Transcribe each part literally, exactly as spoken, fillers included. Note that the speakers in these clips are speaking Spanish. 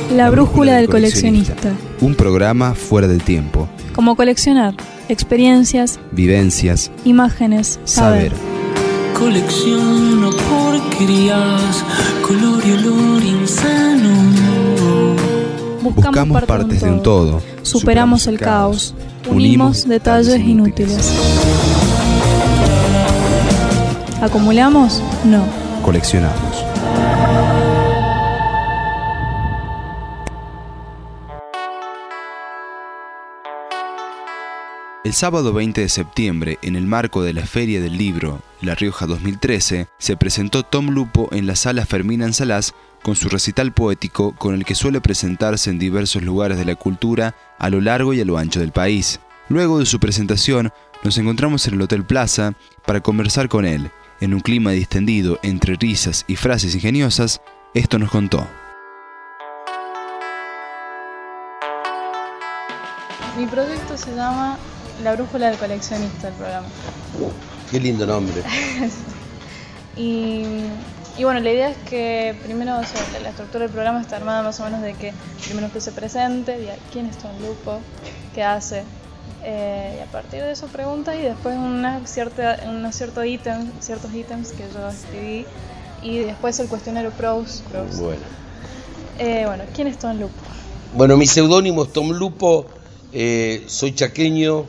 La brújula del coleccionista. Un programa fuera del tiempo. Como coleccionar experiencias, vivencias, imágenes, saber. saber. Colecciono porquerías, color y olor insano. Buscamos, Buscamos parte partes de un todo. todo. Superamos el caos. Unimos detalles inútiles. ¿Acumulamos? No. Coleccionamos. El sábado veinte de septiembre, en el marco de la Feria del Libro La Rioja dos mil trece, se presentó Tom Lupo en la Sala Fermina Ensalás con su recital poético con el que suele presentarse en diversos lugares de la cultura a lo largo y a lo ancho del país. Luego de su presentación, nos encontramos en el Hotel Plaza para conversar con él. En un clima distendido entre risas y frases ingeniosas, esto nos contó. Mi proyecto se llama La brújula del coleccionista, el programa. Qué lindo nombre. y, y bueno, la idea es que primero, o sea, la, la estructura del programa está armada más o menos de que primero usted se presente, diga quién es Tom Lupo, qué hace, eh, y a partir de eso pregunta y después una cierta, unos ciertos ítems, ciertos ítems que yo escribí y después el cuestionario pros. pros. Bueno. Eh, bueno, ¿quién es Tom Lupo? Bueno, mi seudónimo es Tom Lupo, eh, soy chaqueño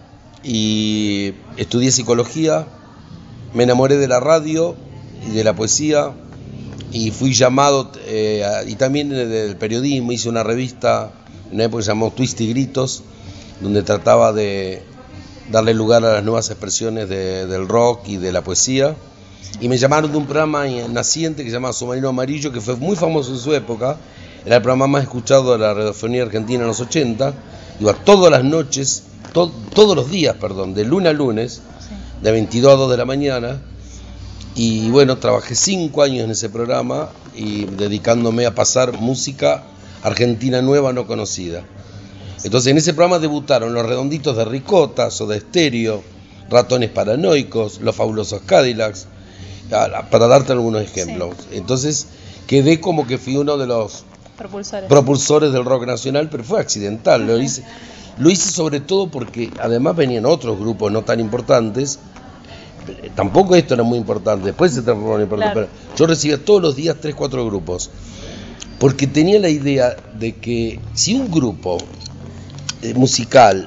y estudié psicología, me enamoré de la radio y de la poesía y fui llamado, eh, y también del periodismo, hice una revista, en una época que se llamó Twist y Gritos, donde trataba de darle lugar a las nuevas expresiones de, del rock y de la poesía, y me llamaron de un programa naciente que se llama Submarino Amarillo, que fue muy famoso en su época, era el programa más escuchado de la radiofonía argentina en los ochenta, iba todas las noches, to, todos los días, perdón, de lunes a lunes, sí. De veintidós a dos de la mañana, y bueno, trabajé cinco años en ese programa, y dedicándome a pasar música argentina nueva no conocida. Entonces en ese programa debutaron Los Redonditos de Ricota, Soda Stereo, Ratones Paranoicos, Los Fabulosos Cadillacs, para darte algunos ejemplos. Sí. Entonces quedé como que fui uno de los propulsores, propulsores del rock nacional, pero fue accidental. Lo hice, lo hice sobre todo porque además venían otros grupos no tan importantes. Tampoco esto era muy importante, después se transformó en importante, claro. Pero yo recibía todos los días tres, cuatro grupos, porque tenía la idea de que si un grupo eh, musical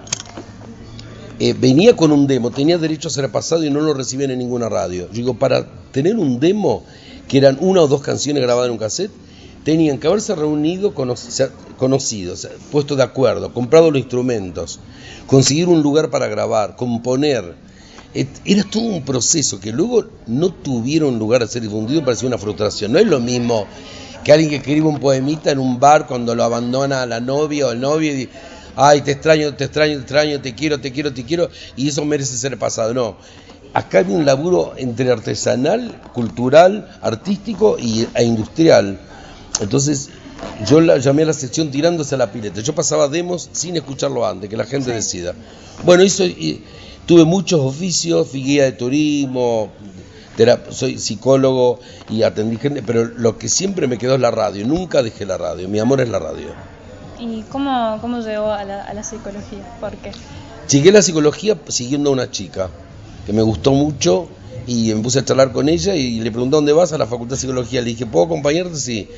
eh, venía con un demo, tenía derecho a ser pasado y no lo recibían en ninguna radio. Yo digo, para tener un demo, que eran una o dos canciones grabadas en un cassette, tenían que haberse reunido, conoc- conocidos, o sea, puesto de acuerdo, comprado los instrumentos, conseguir un lugar para grabar, componer. Era todo un proceso que luego no tuvieron lugar a ser difundido, parecía una frustración. No es lo mismo que alguien que escribe un poemita en un bar cuando lo abandona a la novia o el novio y dice, ay, te extraño, te extraño, te extraño, te quiero, te quiero, te quiero, y eso merece ser pasado. No, acá hay un laburo entre artesanal, cultural, artístico y, e industrial. Entonces yo la, llamé a la sección tirándose a la pileta. Yo pasaba demos sin escucharlo antes, que la gente sí. decida. Bueno, hizo, y, tuve muchos oficios, fui guía de turismo, terap- soy psicólogo y atendí gente, pero lo que siempre me quedó es la radio. Nunca dejé la radio, mi amor es la radio. ¿Y cómo, cómo llegó a la, a la psicología? ¿Por qué? Llegué a la psicología siguiendo a una chica que me gustó mucho y me puse a charlar con ella y le pregunté dónde vas, a la Facultad de Psicología. Le dije, ¿puedo acompañarte? Sí.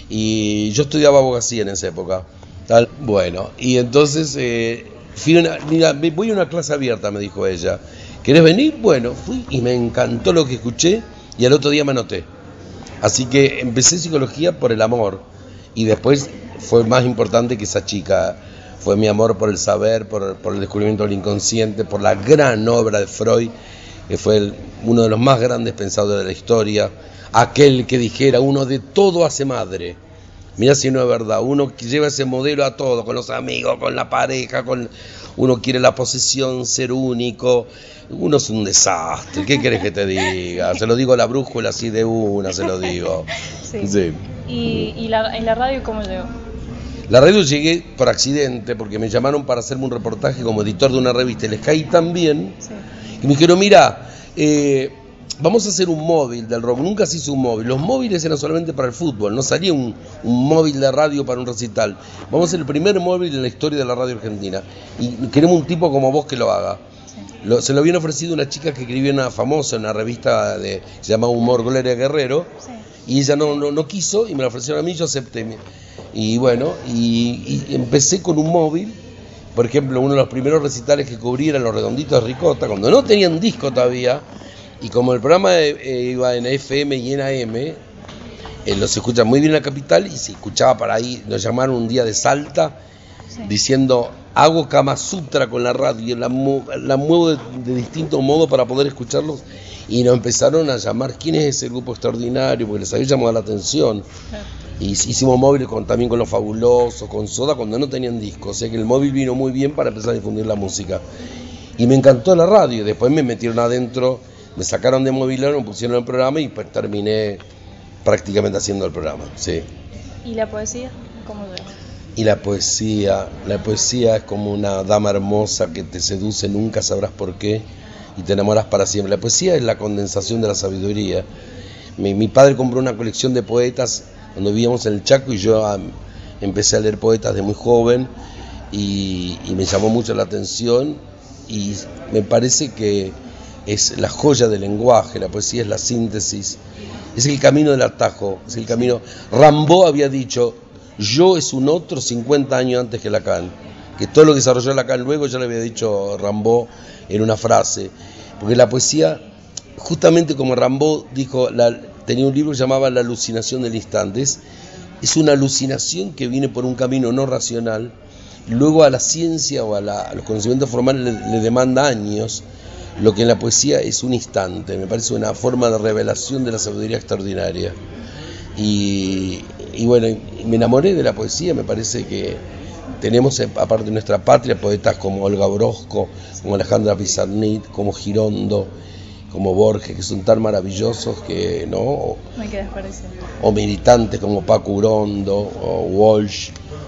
Y yo estudiaba abogacía en esa época. Tal. Bueno, y entonces eh, fui una, mira, voy a una clase abierta, me dijo ella. ¿Querés venir? Bueno, fui y me encantó lo que escuché y al otro día me anoté. Así que empecé psicología por el amor y después fue más importante que esa chica. Fue mi amor por el saber, por, por el descubrimiento del inconsciente, por la gran obra de Freud, que fue el, uno de los más grandes pensadores de la historia, aquel que dijera, uno de todo hace madre. Mirá si no es verdad, uno que lleva ese modelo a todo, con los amigos, con la pareja, con uno quiere la posesión, ser único, uno es un desastre, ¿qué querés que te diga? Se lo digo a la brújula así de una, se lo digo. Sí. Sí. ¿Y, y la, en la radio cómo llegó? La radio llegué por accidente, porque me llamaron para hacerme un reportaje como editor de una revista, y les caí tan bien, sí. Y me dijeron, mira, eh, vamos a hacer un móvil del rock. Nunca se hizo un móvil. Los móviles eran solamente para el fútbol, no salía un, un móvil de radio para un recital. Vamos a hacer el primer móvil en la historia de la radio argentina y queremos un tipo como vos que lo haga. Sí. Lo, se lo habían ofrecido una chica que escribía una famosa, una revista de, se llama Humor, Gloria Guerrero, sí. Y ella no, no, no quiso y me la ofrecieron a mí y yo acepté. Y bueno, y, y empecé con un móvil. Por ejemplo, uno de los primeros recitales que cubrí eran Los Redonditos de Ricota, cuando no tenían disco todavía, y como el programa eh, iba en F M y en A M, eh, los escucha muy bien en la capital, y se escuchaba para ahí, nos llamaron un día de Salta, sí. Diciendo, hago Kama Sutra con la radio, la, la muevo de, de distintos modos para poder escucharlos, y nos empezaron a llamar, ¿quién es ese grupo extraordinario? Porque les había llamado la atención. Claro. Y hicimos móviles con, también con Los Fabulosos, con Soda, cuando no tenían disco. O sea que el móvil vino muy bien para empezar a difundir la música. Y me encantó la radio. Después me metieron adentro, me sacaron de Movilero, me pusieron el programa y pues terminé prácticamente haciendo el programa. Sí. ¿Y la poesía? ¿Cómo ves? Y la poesía, la poesía es como una dama hermosa que te seduce, nunca sabrás por qué, y te enamoras para siempre. La poesía es la condensación de la sabiduría. Mi, mi padre compró una colección de poetas cuando vivíamos en el Chaco y yo um, empecé a leer poetas de muy joven y, y me llamó mucho la atención y me parece que es la joya del lenguaje, la poesía es la síntesis, es el camino del atajo, es el camino. Rimbaud había dicho, yo es un otro cincuenta años antes que Lacan, que todo lo que desarrolló Lacan luego ya le había dicho Rimbaud en una frase, porque la poesía, justamente como Rimbaud dijo, la, tenía un libro que llamaba La alucinación del instante, es, es una alucinación que viene por un camino no racional, y luego a la ciencia o a, la, a los conocimientos formales le, le demanda años, lo que en la poesía es un instante. Me parece una forma de revelación de la sabiduría extraordinaria. Y, y bueno, me enamoré de la poesía. Me parece que tenemos, aparte de nuestra patria, poetas como Olga Orozco, como Alejandra Pizarnik, como Girondo, como Borges, que son tan maravillosos que, ¿no? Me quedas parecido. O militantes como Paco Urondo, o Walsh,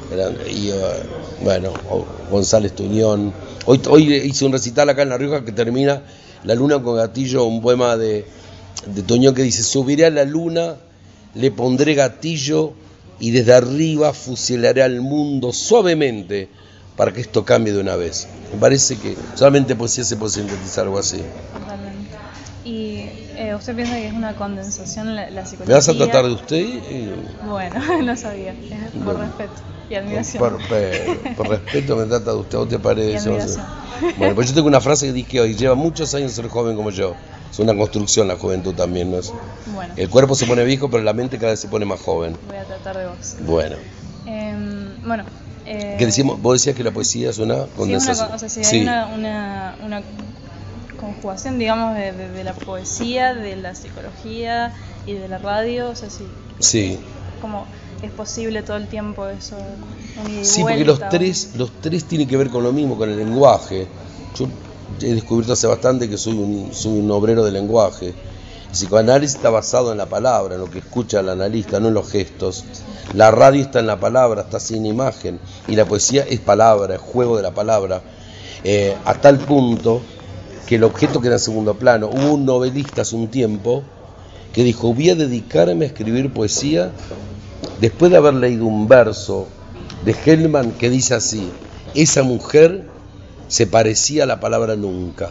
y uh, bueno, o González Tuñón. Hoy, hoy hice un recital acá en La Rioja que termina La luna con gatillo, un poema de, de Tuñón que dice, subiré a la luna, le pondré gatillo y desde arriba fusilaré al mundo suavemente para que esto cambie de una vez. Me parece que solamente poesía se puede sintetizar algo así. Totalmente. ¿Y eh, usted piensa que es una condensación la, la psicología? ¿Me vas a tratar de usted? Y... Bueno, no sabía, por bueno, respeto y admiración. Por, por, por respeto me trata de usted, ¿o te parece? Bueno, pues yo tengo una frase que dice hoy, lleva muchos años ser joven como yo. Es una construcción la juventud también, ¿no es? Bueno. El cuerpo se pone viejo, pero la mente cada vez se pone más joven. Voy a tratar de vos. Bueno. Eh, bueno. Eh, ¿Qué decimos? Vos decías que la poesía es una condensación. Sí, una, o sea, si sí. hay una, una, una conjugación, digamos, de, de, de la poesía, de la psicología y de la radio, o sea, sí. Sí. Como es posible todo el tiempo eso. Sí, porque los tres, los tres tienen que ver con lo mismo, con el lenguaje. Yo he descubierto hace bastante que soy un, soy un obrero del lenguaje. El psicoanálisis está basado en la palabra, en lo que escucha el analista, no en los gestos. La radio está en la palabra, está sin imagen. Y la poesía es palabra, es juego de la palabra. Eh, a tal punto que el objeto queda en segundo plano. Hubo un novelista hace un tiempo que dijo, voy a dedicarme a escribir poesía después de haber leído un verso de Hellman que dice así, esa mujer se parecía a la palabra nunca.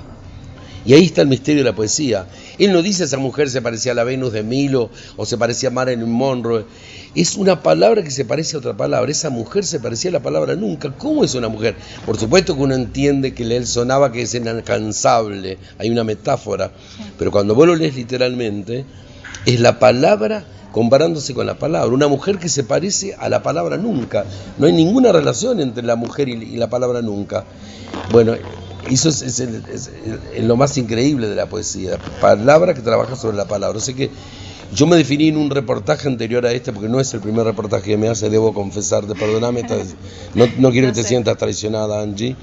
Y ahí está el misterio de la poesía. Él no dice esa mujer se parecía a la Venus de Milo o se parecía a Marilyn Monroe. Es una palabra que se parece a otra palabra. Esa mujer se parecía a la palabra nunca. ¿Cómo es una mujer? Por supuesto que uno entiende que él sonaba que es inalcanzable. Hay una metáfora. Pero cuando vos lo lees literalmente, es la palabra comparándose con la palabra. Una mujer que se parece a la palabra nunca. No hay ninguna relación entre la mujer y la palabra nunca. Bueno, eso es, es, el, es, el, es lo más increíble de la poesía, palabra que trabaja sobre la palabra. O sea que yo me definí en un reportaje anterior a este, porque no es el primer reportaje que me hace, debo confesarte, perdóname, estás, no, no quiero no que te sé. sientas traicionada, Angie,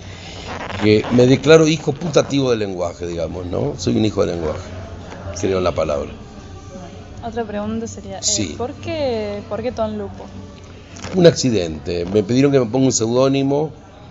que me declaro hijo putativo del lenguaje, digamos, ¿no? Soy un hijo del lenguaje, creo en la palabra. Bueno, otra pregunta sería, sí. eh, ¿por qué, ¿por qué Tom Lupo? Un accidente, me pidieron que me ponga un seudónimo.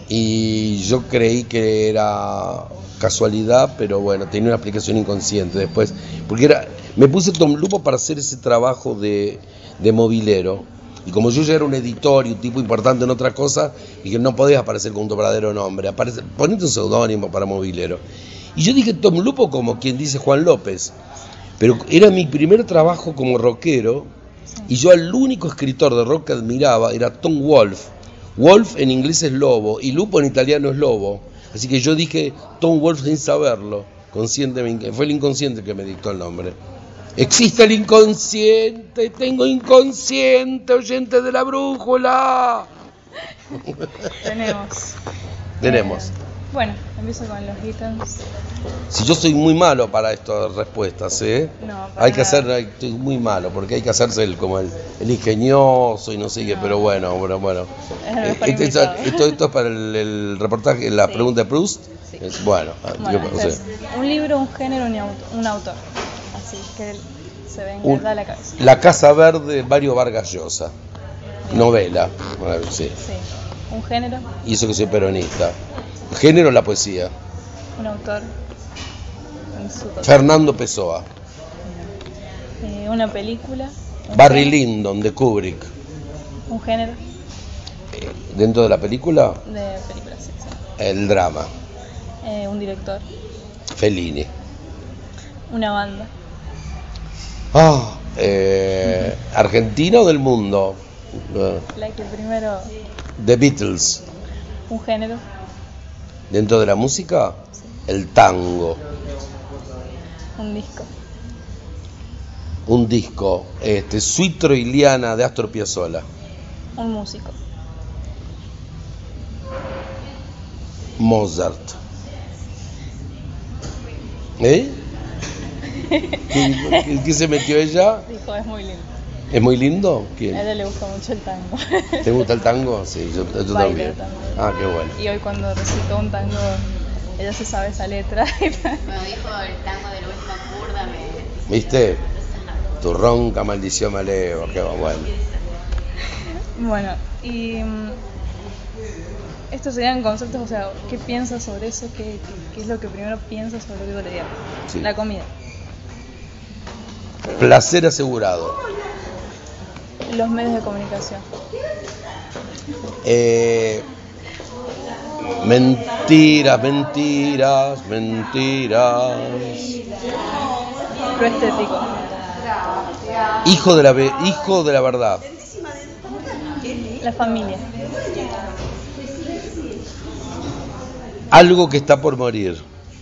y yo creí que era casualidad, pero bueno, tenía una explicación inconsciente después, porque era, me puse Tom Lupo para hacer ese trabajo de, de mobilero, y como yo ya era un editor y un tipo importante en otra cosa, dije, no podés aparecer con tu verdadero nombre, aparece, ponete un seudónimo para mobilero. Y yo dije Tom Lupo como quien dice Juan López, pero era mi primer trabajo como rockero, y yo al único escritor de rock que admiraba era Tom Wolfe. Wolf en inglés es lobo y Lupo en italiano es lobo, así que yo dije Tom Wolfe sin saberlo, conscientemente, fue el inconsciente que me dictó el nombre. Existe el inconsciente, tengo inconsciente, oyente de la brújula. Tenemos. Tenemos. Eh, bueno, empiezo con los ítems. Si yo soy muy malo para estas respuestas, ¿eh? No, para hay que nada. hacer, hay- estoy muy malo, porque hay que hacerse el, como el, el ingenioso y no sé qué, No. pero bueno, bueno, bueno. Es el Eh, mejor esto, invitado. esto, esto es para el, el reportaje, la Sí. pregunta de Proust. Sí. Es, bueno, Bueno, yo- o este sea, es un libro, un género, un autor. Un autor. Así que se venga un- da la cabeza. La Casa Verde, Mario Vargas Llosa, Bien. novela, bueno, sí. Sí. Un género, Y eso que soy peronista. Género, la poesía. un autor. En su total. Fernando Pessoa. Eh, una película. Un Barry género, Lyndon, de Kubrick. Un género Eh, Dentro de la película, de películas, sí, sí. el drama. Eh, un director. Fellini. Una banda. Ah, eh, ¿Argentina o del mundo? Eh, La que primero. The Beatles. Un género. Dentro de la música, el tango. Un disco. Un disco, este, Suite Troiliana de Astor Piazzolla. Un músico. Mozart. ¿Eh? ¿Qué, qué se metió ella? Dijo, es muy lindo. ¿Es muy lindo? A ¿Quién? ella le gusta mucho el tango. ¿Te gusta el tango? Sí, yo, yo Baila también. también. Ah, qué bueno. Y hoy cuando recitó un tango, ella se sabe esa letra. Cuando dijo el tango de la última curda, me... ¿Viste? Tu ronca maldición me eleva, qué bueno. Bueno, y mm, estos serían conceptos, o sea, ¿qué piensas sobre eso? ¿Qué, qué es lo que primero piensas sobre el cotidiano? Sí. La comida. Placer asegurado. Los medios de comunicación. Eh, mentiras, mentiras, mentiras. Lo estético. Hijo de la ve- hijo de la verdad. La familia. Algo que está por morir.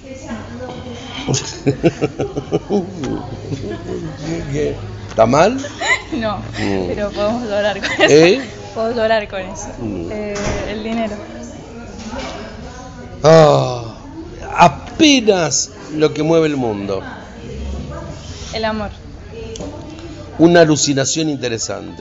¿Qué? ¿Está mal? No, Mm. pero podemos lograr con eso. ¿Eh? Puedo lograr con eso. Mm. Eh, el dinero. Ah, apenas lo que mueve el mundo. El amor. Una alucinación interesante.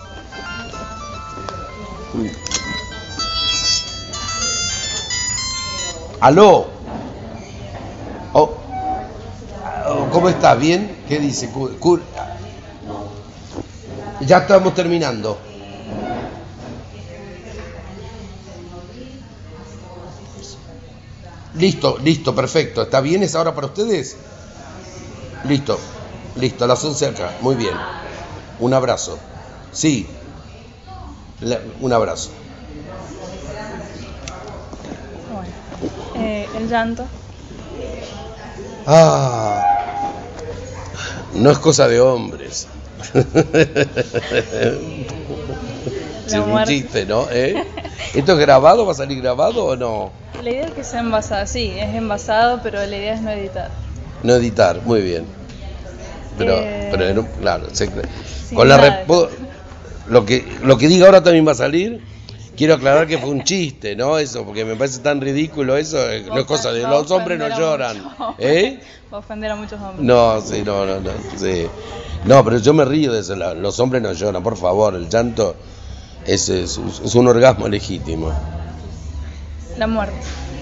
¿Aló? Oh, oh, ¿cómo está? ¿Bien? ¿Qué dice? Cu- cu- Ya estamos terminando. Listo, listo, perfecto. ¿Está bien esa hora para ustedes? Listo, listo, a las once acá. Muy bien. Un abrazo. Sí. La- un abrazo. Bueno. Eh, el llanto. Ah, no es cosa de hombres. Es un muerte. chiste, ¿no? ¿Eh? ¿Esto es grabado? ¿Va a salir grabado o no? La idea es que sea envasado, sí, es envasado, pero la idea es no editar. No editar, muy bien. Pero, Eh, pero en un- claro, se- sin con la nada de repo- lo que lo que diga ahora también va a salir. Quiero aclarar que fue un chiste, ¿no? Eso, porque me parece tan ridículo eso. eh, No es cosa de Va a los hombres no ofender a lloran, muchos ¿eh? Va a ofender a muchos hombres. No, sí, no, no, no, sí. No, pero yo me río de eso. la- Los hombres no lloran, por favor. El llanto es, es, es un orgasmo legítimo. La muerte.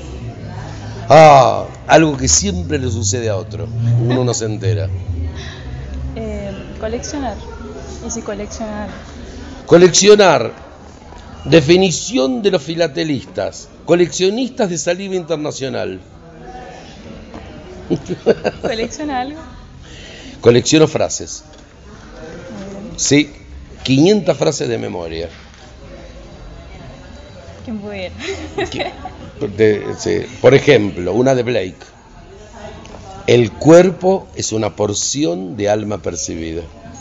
Ah, algo que siempre le sucede a otro. Uno no se entera. Eh, coleccionar. Y si coleccionar. Coleccionar Definición de los filatelistas. Coleccionistas de saliva internacional. ¿Colecciona algo? Colecciono frases. Sí, quinientas frases de memoria. ¿Quién pudiera? De, sí. Por ejemplo, una de Blake. El cuerpo es una porción de alma percibida.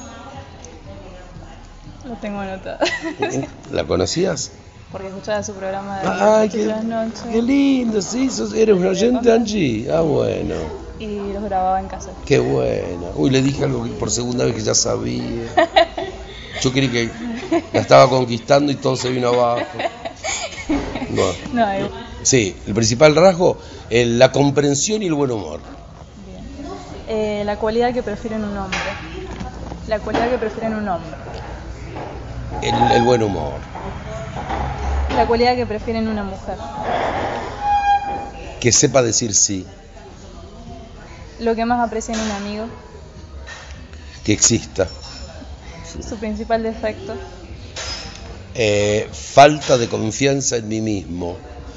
Lo tengo anotado. ¿La conocías? Porque escuchaba su programa de Ay, las qué, las noches. qué lindo, sí, sos, eres un oyente, Angie. Ah, bueno, Y los grababa en casa. qué bueno. Uy, le dije algo que por segunda vez que ya sabía. Yo creí que la estaba conquistando y todo se vino abajo. No. No, eh, Sí, el principal rasgo, eh, la comprensión y el buen humor. bien. Eh, la cualidad que prefieren un hombre. La cualidad que prefieren un hombre. El, el buen humor. La cualidad que prefieren una mujer. Que sepa decir sí, Lo que más aprecian un amigo. que exista. Su principal defecto. Eh, falta de confianza en mí mismo.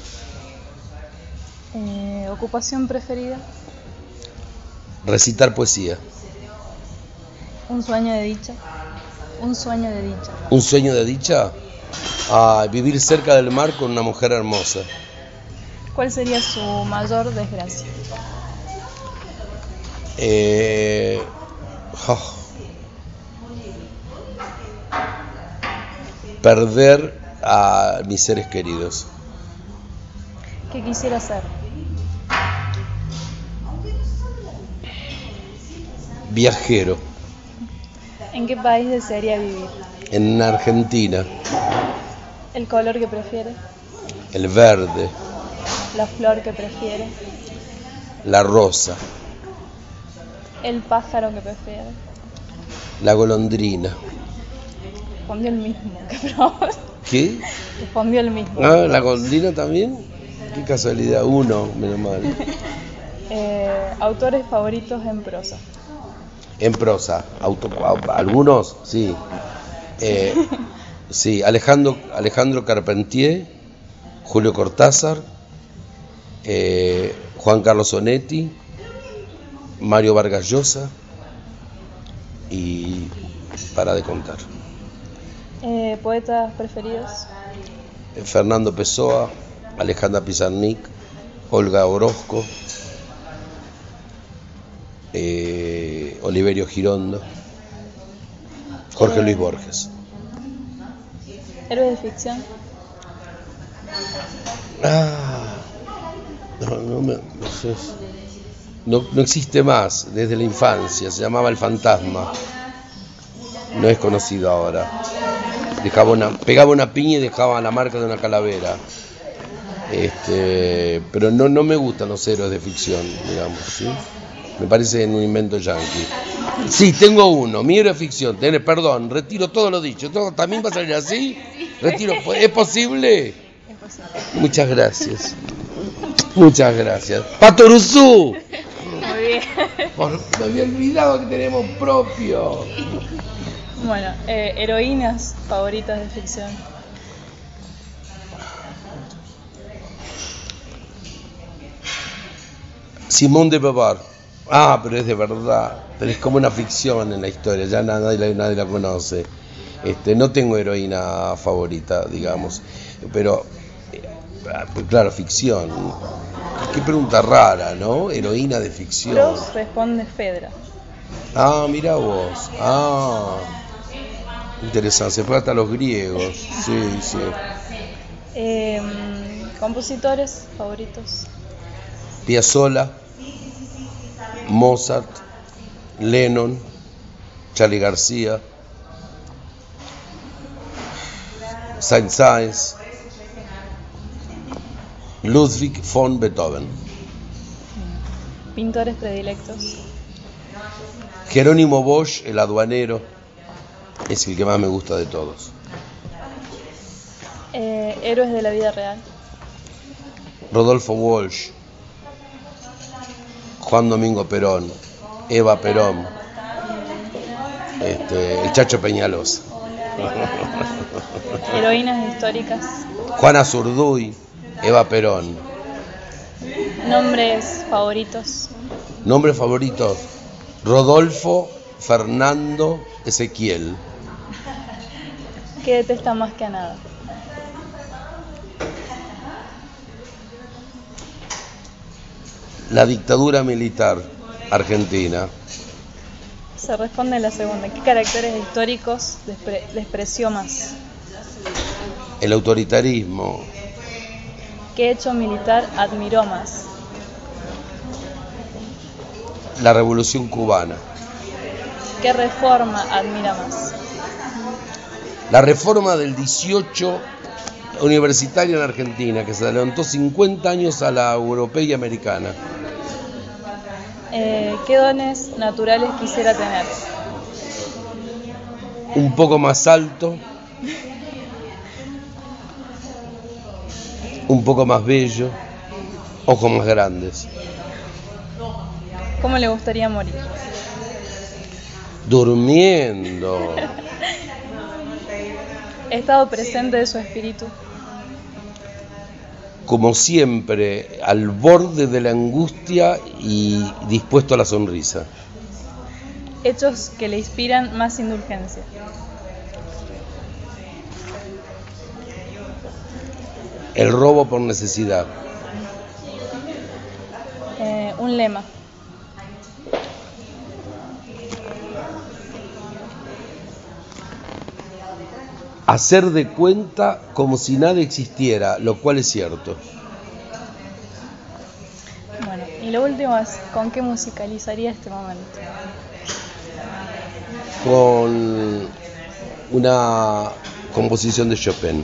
Eh, ocupación preferida. Recitar poesía. Un sueño de dicha. Un sueño de dicha. Un sueño de dicha. Ah, vivir cerca del mar con una mujer hermosa. ¿Cuál sería su mayor desgracia? Eh, oh. Perder a mis seres queridos. ¿Qué quisiera hacer? Viajero. ¿En qué país desearía vivir? En Argentina. ¿El color que prefiere? El verde. ¿La flor que prefiere? La rosa. ¿El pájaro que prefiere? La golondrina. Respondió el mismo que probó. ¿Qué? Respondió el mismo. Ah, ¿la golondrina también? Qué casualidad. Uno, menos mal. Eh, autores favoritos en prosa. En prosa. Auto, algunos, sí. Eh, sí, Alejandro, Alejandro Carpentier, Julio Cortázar, eh, Juan Carlos Onetti, Mario Vargas Llosa y para de contar. Eh, poetas preferidos. Fernando Pessoa, Alejandra Pizarnik, Olga Orozco, eh, Oliverio Girondo, Jorge Eh, Luis Borges. Héroes de ficción. Ah, no, no, me, no, sé. no, no existe más, desde la infancia, se llamaba El Fantasma, no es conocido ahora. Dejaba una, pegaba una piña y dejaba la marca de una calavera. Este, pero no, no me gustan los héroes de ficción, digamos, ¿sí? Me parece un invento yanqui. Sí, tengo uno, mi héroe de ficción, tenés, perdón, retiro todo lo dicho. ¿Todo, ¿También va a salir así? Retiro, ¿es posible? Es posible. Muchas gracias. Muchas gracias. ¡Patoruzú! Muy bien. Por- me había olvidado que tenemos propio. Bueno, eh, heroínas favoritas de ficción. Simone de Beauvoir. Ah, pero es de verdad. Pero es como una ficción en la historia, ya nadie, la- nadie la conoce. Este, no tengo heroína favorita, digamos. Pero, eh, claro, ficción. Qué pregunta rara, ¿no? Heroína de ficción. Prost responde Fedra. Ah, mira vos. Ah, interesante. Se fue hasta los griegos. Sí, sí. Eh, compositores favoritos. Piazzolla, Mozart, Lennon, Charly García, Saint-Saëns, Ludwig von Beethoven, Pintores predilectos. Jerónimo Bosch, el aduanero, es el que más me gusta de todos. Eh, héroes de la vida real. Rodolfo Walsh, Juan Domingo Perón, Eva Perón, este, el Chacho Peñalosa. Heroínas históricas. Juana Zurduy, Eva Perón. Nombres favoritos. Nombres favoritos: Rodolfo, Fernando, Ezequiel. ¿Qué detesta más que a nada? La dictadura militar argentina. Se responde la segunda. ¿Qué caracteres históricos despre- despreció más? El autoritarismo. ¿Qué hecho militar admiró más? La revolución cubana. ¿Qué reforma admira más? La reforma del dieciocho universitaria en Argentina, que se adelantó cincuenta años a la europea y americana. Eh, ¿Qué dones naturales quisiera tener? Un poco más alto, un poco más bello, ojos más grandes. ¿Cómo le gustaría morir? Durmiendo. Estado presente de su espíritu. Como siempre, al borde de la angustia y dispuesto a la sonrisa. Hechos que le inspiran más indulgencia. El robo por necesidad. Eh, un lema. Hacer de cuenta como si nada existiera, lo cual es cierto. Bueno, y lo último es, ¿con qué musicalizaría este momento? Con una composición de Chopin.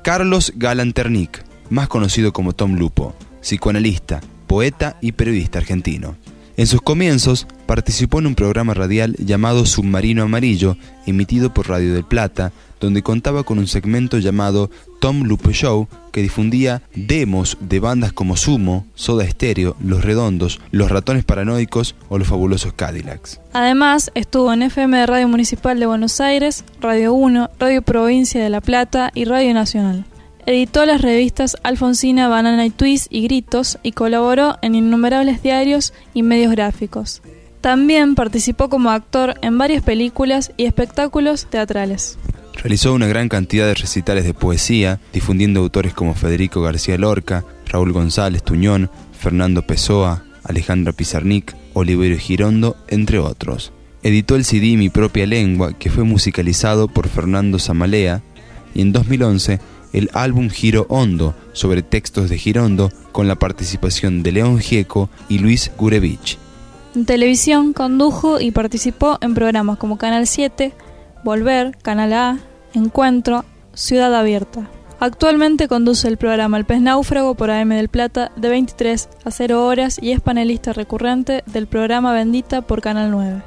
Carlos Galanternick, más conocido como Tom Lupo, psicoanalista, poeta y periodista argentino. En sus comienzos participó en un programa radial llamado Submarino Amarillo, emitido por Radio del Plata, donde contaba con un segmento llamado Tom Lupo Show, que difundía demos de bandas como Sumo, Soda Stereo, Los Redondos, Los Ratones Paranoicos o Los Fabulosos Cadillacs. Además, estuvo en F M de Radio Municipal de Buenos Aires, Radio uno, Radio Provincia de La Plata y Radio Nacional. Editó las revistas Alfonsina, Banana y Twist y Gritos y colaboró en innumerables diarios y medios gráficos. También participó como actor en varias películas y espectáculos teatrales. Realizó una gran cantidad de recitales de poesía, difundiendo autores como Federico García Lorca, Raúl González Tuñón, Fernando Pessoa, Alejandra Pizarnik, Oliverio Girondo, entre otros. Editó el C D Mi Propia Lengua, que fue musicalizado por Fernando Zamalea, y en dos mil once el álbum Giro Hondo, sobre textos de Girondo, con la participación de León Gieco y Luis Gurevich. En televisión condujo y participó en programas como Canal siete, Volver, Canal A, Encuentro, Ciudad Abierta. Actualmente conduce el programa El Pez Náufrago por A M del Plata de veintitrés a cero horas y es panelista recurrente del programa Bendita por Canal nueve.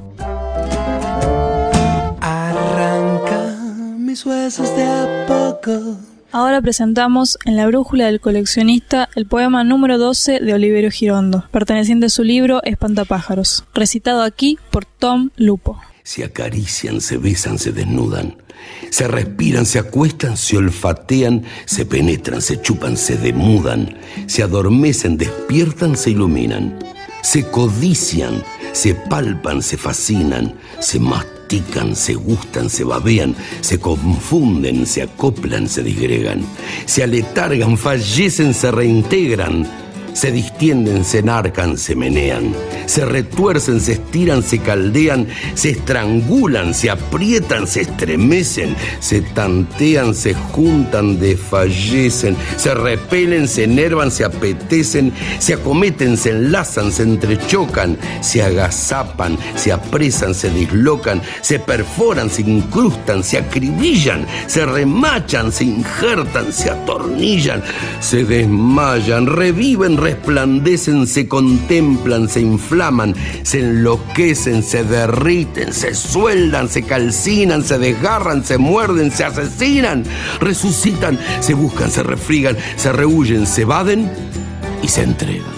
Arranca mis huesos de a poco. Ahora presentamos en La Brújula del Coleccionista el poema número doce de Oliverio Girondo, perteneciente a su libro Espantapájaros, recitado aquí por Tom Lupo. Se acarician, se besan, se desnudan, se respiran, se acuestan, se olfatean, se penetran, se chupan, se demudan, se adormecen, despiertan, se iluminan, se codician, se palpan, se fascinan, se mastican, se gustan, se babean, se confunden, se acoplan, se disgregan, se aletargan, fallecen, se reintegran, se distienden, se enarcan, se menean, se retuercen, se estiran, se caldean, se estrangulan, se aprietan, se estremecen, se tantean, se juntan, desfallecen, se repelen, se enervan, se apetecen, se acometen, se enlazan, se entrechocan, se agazapan, se apresan, se dislocan, se perforan, se incrustan, se acribillan, se remachan, se injertan, se atornillan, se desmayan, reviven, resplandecen, se contemplan, se inflaman, se enloquecen, se derriten, se sueldan, se calcinan, se desgarran, se muerden, se asesinan, resucitan, se buscan, se refrigan, se rehuyen, se evaden y se entregan.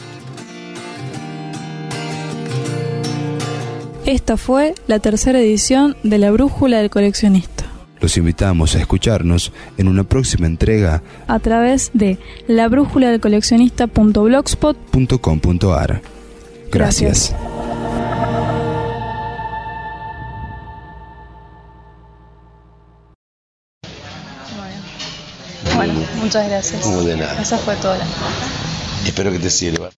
Esta fue la tercera edición de La Brújula del Coleccionista. Los invitamos a escucharnos en una próxima entrega a través de la brújula del coleccionista punto blogspot punto com punto a r. Gracias. Bueno, bueno, muchas gracias. No, de nada. Esa fue toda. Espero que te sirva.